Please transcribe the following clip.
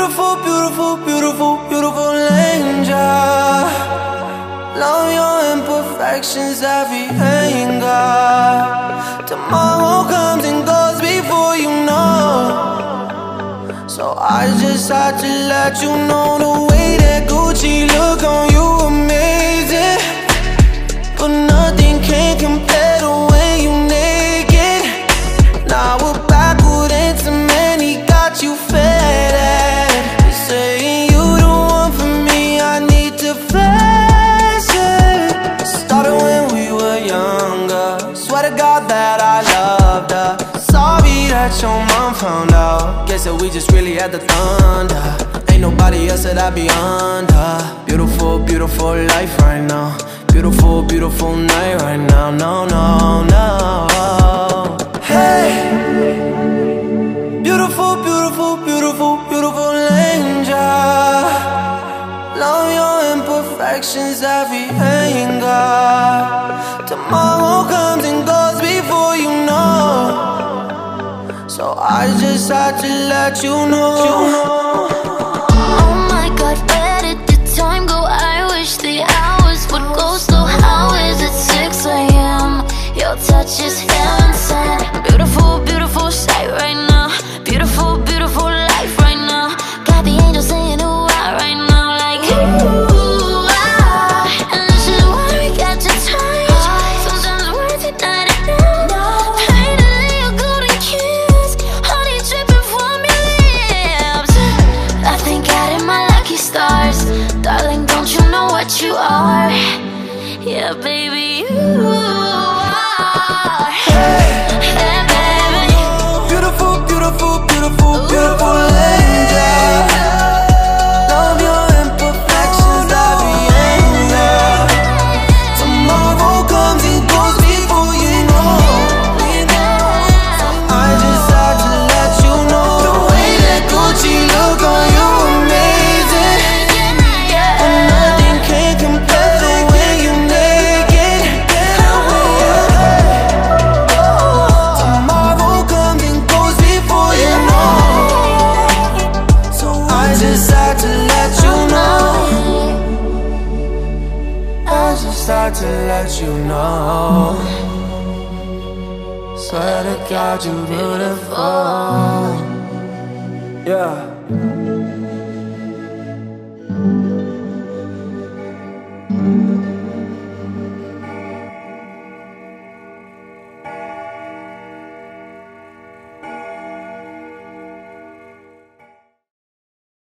Beautiful, beautiful, beautiful, beautiful angel. Love your imperfections, every anger. Tomorrow comes and goes before you know. So I just had to let you know the way that Gucci look on you amazing. But nothing can compare to when you naked. Now we're backward into many, got you faded. You're saying you the one for me, I need to flex it. Started when we were younger, swear to God that I loved her. Sorry that your mom found out, guess that we just really had the thunder. Ain't nobody else that I be under. Beautiful, beautiful life right now. Beautiful, beautiful night right now. No, no, no. Hey, beautiful, beautiful, beautiful, beautiful angel. Love your imperfections, every anger. Tomorrow comes and goes before you know. So I just had to let you know. Oh my God, where did the time go? I wish the hours would go slow. How is it 6 a.m.? Your touch is heaven. Beautiful, beautiful sight right now. Beautiful, beautiful life right now. Got the angels saying ooh ah right now, like ooh ah. And this is why we got to touch. Sometimes words are not enough. Finally a golden kiss, honey dripping from your lips. I thank God in my lucky stars, darling. Don't you know what you are? Yeah, baby, you are. Yeah, baby. Beautiful, beautiful, beautiful, beautiful angel. Love your imperfections, every anger. Tomorrow comes and goes before you know. I just had to let you know the way that Gucci look on you amazing. But nothing can compare to when you naked. Tomorrow comes and goes before you know. So I just had to let you know. I just had to let you know. Swear to God, you beautiful. Yeah.